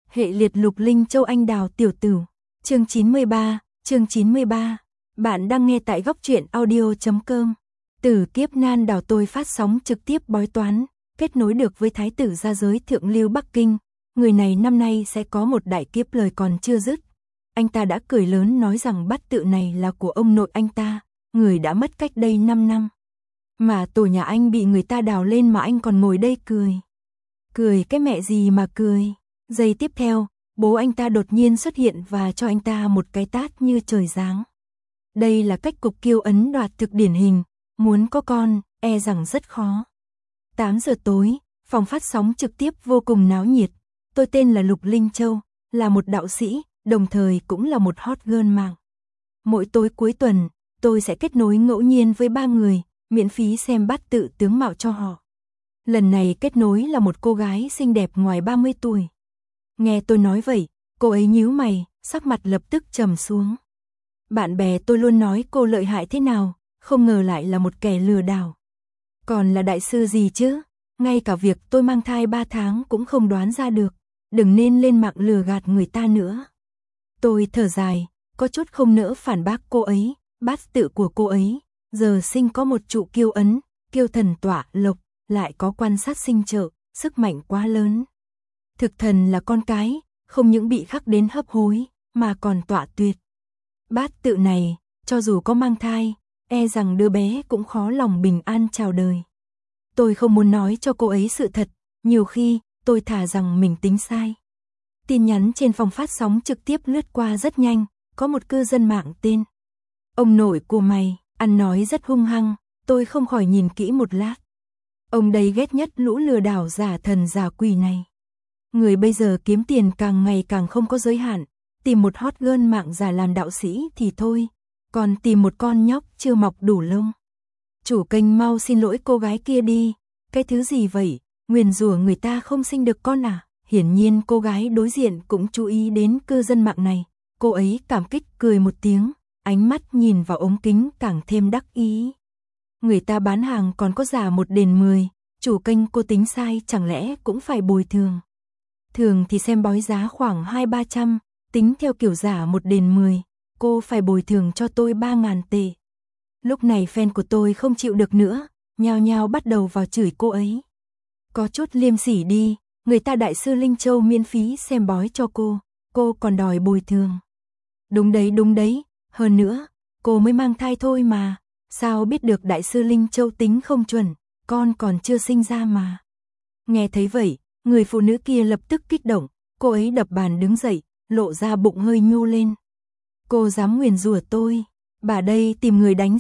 Hệ liệt Lục Linh Châu Anh Đào Tiểu Tửu. Chương 93. Bạn đang nghe tại góc truyện audio.com. Tử Kiếp Nan Đào tôi phát sóng trực tiếp bói toán, kết nối được với Thái tử gia giới Thượng Lưu Bắc Kinh. Người này năm nay sẽ có một đại kiếp, lời còn chưa dứt. Anh ta đã cười lớn nói rằng bát tự này là của ông nội anh ta, người đã mất cách đây 5 năm. Mà tổ nhà anh bị người ta đào lên mà anh còn ngồi đây cười. Cười cái mẹ gì mà cười. Giây tiếp theo, bố anh ta đột nhiên xuất hiện và cho anh ta một cái tát như trời giáng. Đây là cách cục kiêu ấn đoạt thực điển hình, muốn có con, e rằng rất khó. 8 giờ tối, phòng phát sóng trực tiếp vô cùng náo nhiệt. Tôi tên là Lục Linh Châu, là một đạo sĩ, đồng thời cũng là một hot girl mạng. Mỗi tối cuối tuần, tôi sẽ kết nối ngẫu nhiên với 3 người, miễn phí xem bát tự tướng mạo cho họ. Lần này kết nối là một cô gái xinh đẹp ngoài 30 tuổi. Nghe tôi nói vậy, cô ấy nhíu mày, sắc mặt lập tức trầm xuống. Bạn bè tôi luôn nói cô lợi hại thế nào, không ngờ lại là một kẻ lừa đảo. Còn là đại sư gì chứ, ngay cả việc tôi mang thai 3 tháng cũng không đoán ra được, đừng nên lên mạng lừa gạt người ta nữa. Tôi thở dài, có chút không nỡ phản bác cô ấy, bát tự của cô ấy, giờ sinh có một trụ kiêu ấn, kiêu thần tọa lộc, lại có quan sát sinh trợ, sức mạnh quá lớn. Thực thần là con cái, không những bị khắc đến hấp hối, mà còn tọa tuyệt. Bát tự này, cho dù có mang thai, e rằng đứa bé cũng khó lòng bình an chào đời. Tôi không muốn nói cho cô ấy sự thật, nhiều khi, tôi thà rằng mình tính sai. Tin nhắn trên phòng phát sóng trực tiếp lướt qua rất nhanh, có một cư dân mạng tên ông nội của mày, ăn nói rất hung hăng, tôi không khỏi nhìn kỹ một lát. Ông đây ghét nhất lũ lừa đảo giả thần giả quỷ này. Người bây giờ kiếm tiền càng ngày càng không có giới hạn, tìm một hot girl mạng giả làm đạo sĩ thì thôi, còn tìm một con nhóc chưa mọc đủ lông. Chủ kênh mau xin lỗi cô gái kia đi, cái thứ gì vậy, nguyền rủa người ta không sinh được con à? Hiển nhiên cô gái đối diện cũng chú ý đến cư dân mạng này, cô ấy cảm kích cười một tiếng, ánh mắt nhìn vào ống kính càng thêm đắc ý. Người ta bán hàng còn có giả 1 đền 10, chủ kênh cô tính sai chẳng lẽ cũng phải bồi thường. Thường thì xem bói giá khoảng 200-300, tính theo kiểu giả 1 đền 10, cô phải bồi thường cho tôi 3.000 tệ. Lúc này fan của tôi không chịu được nữa, nhao nhao bắt đầu vào chửi cô ấy. Có chút liêm sỉ đi, người ta đại sư Linh Châu miễn phí xem bói cho cô còn đòi bồi thường. Đúng đấy, hơn nữa, cô mới mang thai thôi mà, sao biết được đại sư Linh Châu tính không chuẩn, con còn chưa sinh ra mà. Nghe thấy vậy, người phụ nữ kia lập tức kích động, cô ấy đập bàn đứng dậy, lộ ra bụng hơi nhô lên. Cô dám nguyền rủa tôi, bà đây tìm người đánh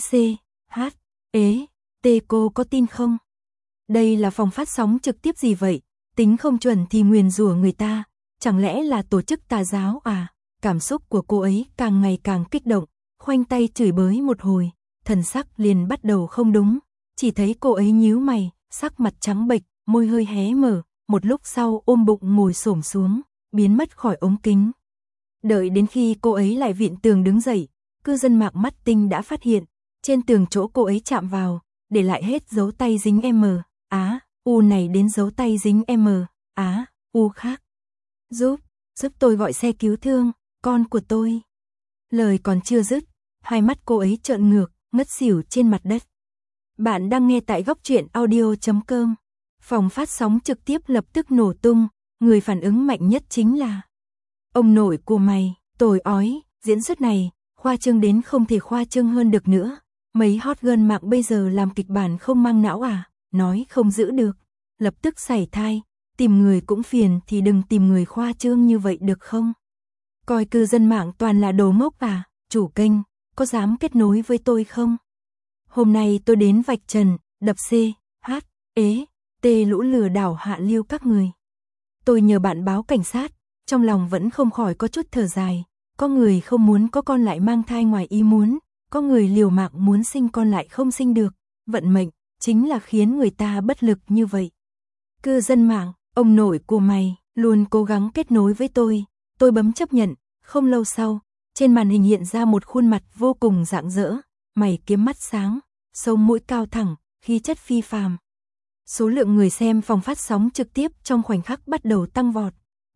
CHT, cô có tin không? Đây là phòng phát sóng trực tiếp gì vậy, tính không chuẩn thì nguyền rủa người ta, chẳng lẽ là tổ chức tà giáo à? Cảm xúc của cô ấy càng ngày càng kích động, khoanh tay chửi bới một hồi, thần sắc liền bắt đầu không đúng, chỉ thấy cô ấy nhíu mày, sắc mặt trắng bệch, môi hơi hé mở, một lúc sau ôm bụng ngồi xổm xuống, biến mất khỏi ống kính. Đợi đến khi cô ấy lại vịn tường đứng dậy, cư dân mạng mắt tinh đã phát hiện, trên tường chỗ cô ấy chạm vào, để lại hết dấu tay dính U này đến dấu tay dính U khác. Giúp tôi gọi xe cứu thương, con của tôi. Lời còn chưa dứt, hai mắt cô ấy trợn ngược, ngất xỉu trên mặt đất. Bạn đang nghe tại góc truyện audio.com. Phòng phát sóng trực tiếp lập tức nổ tung, người phản ứng mạnh nhất chính là ông nội của mày, tồi ói, diễn xuất này, khoa trương đến không thể khoa trương hơn được nữa. Mấy hot girl mạng bây giờ làm kịch bản không mang não à, nói không giữ được, lập tức sảy thai, tìm người cũng phiền thì đừng tìm người khoa trương như vậy được không? Coi cư dân mạng toàn là đồ ngốc à, chủ kênh, có dám kết nối với tôi không? Hôm nay tôi đến vạch trần, đập CHT lũ lừa đảo hạ lưu các người. Tôi nhờ bạn báo cảnh sát, trong lòng vẫn không khỏi có chút thở dài, có người không muốn có con lại mang thai ngoài ý muốn, có người liều mạng muốn sinh con lại không sinh được, vận mệnh chính là khiến người ta bất lực như vậy. Cư dân mạng, ông nội của mày luôn cố gắng kết nối với tôi bấm chấp nhận, không lâu sau, trên màn hình hiện ra một khuôn mặt vô cùng rạng rỡ, mày kiếm mắt sáng, sống mũi cao thẳng, khí chất phi phàm. Số lượng người xem phòng phát sóng trực tiếp trong khoảnh khắc bắt đầu tăng vọt.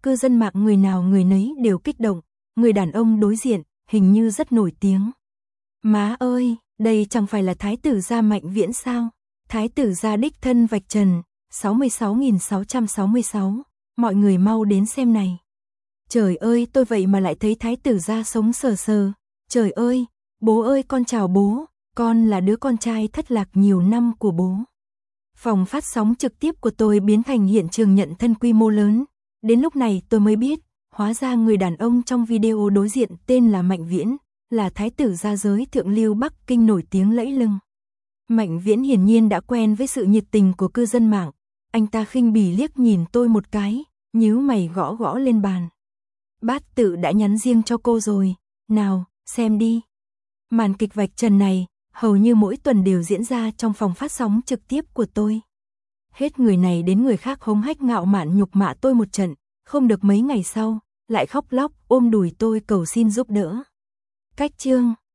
cư dân mạng người nào người nấy đều kích động, người đàn ông đối diện, hình như rất nổi tiếng. Má ơi, đây chẳng phải là thái tử gia Mạnh Viễn sao? Thái tử gia đích thân vạch trần, 66.666, mọi người mau đến xem này. Trời ơi, tôi vậy mà lại thấy thái tử gia sống sờ sờ. Trời ơi, bố ơi con chào bố, con là đứa con trai thất lạc nhiều năm của bố. Phòng phát sóng trực tiếp của tôi biến thành hiện trường nhận thân quy mô lớn. Đến lúc này tôi mới biết, hóa ra người đàn ông trong video đối diện tên là Mạnh Viễn, là thái tử gia giới thượng lưu Bắc Kinh nổi tiếng lẫy lừng. Mạnh Viễn hiển nhiên đã quen với sự nhiệt tình của cư dân mạng. Anh ta khinh bỉ liếc nhìn tôi một cái, nhíu mày gõ gõ lên bàn. Bát tự đã nhắn riêng cho cô rồi, nào, xem đi. Màn kịch vạch trần này, hầu như mỗi tuần đều diễn ra trong phòng phát sóng trực tiếp của tôi. Hết người này đến người khác hống hách ngạo mạn nhục mạ tôi một trận, không được mấy ngày sau, lại khóc lóc ôm đùi tôi cầu xin giúp đỡ. Cách chương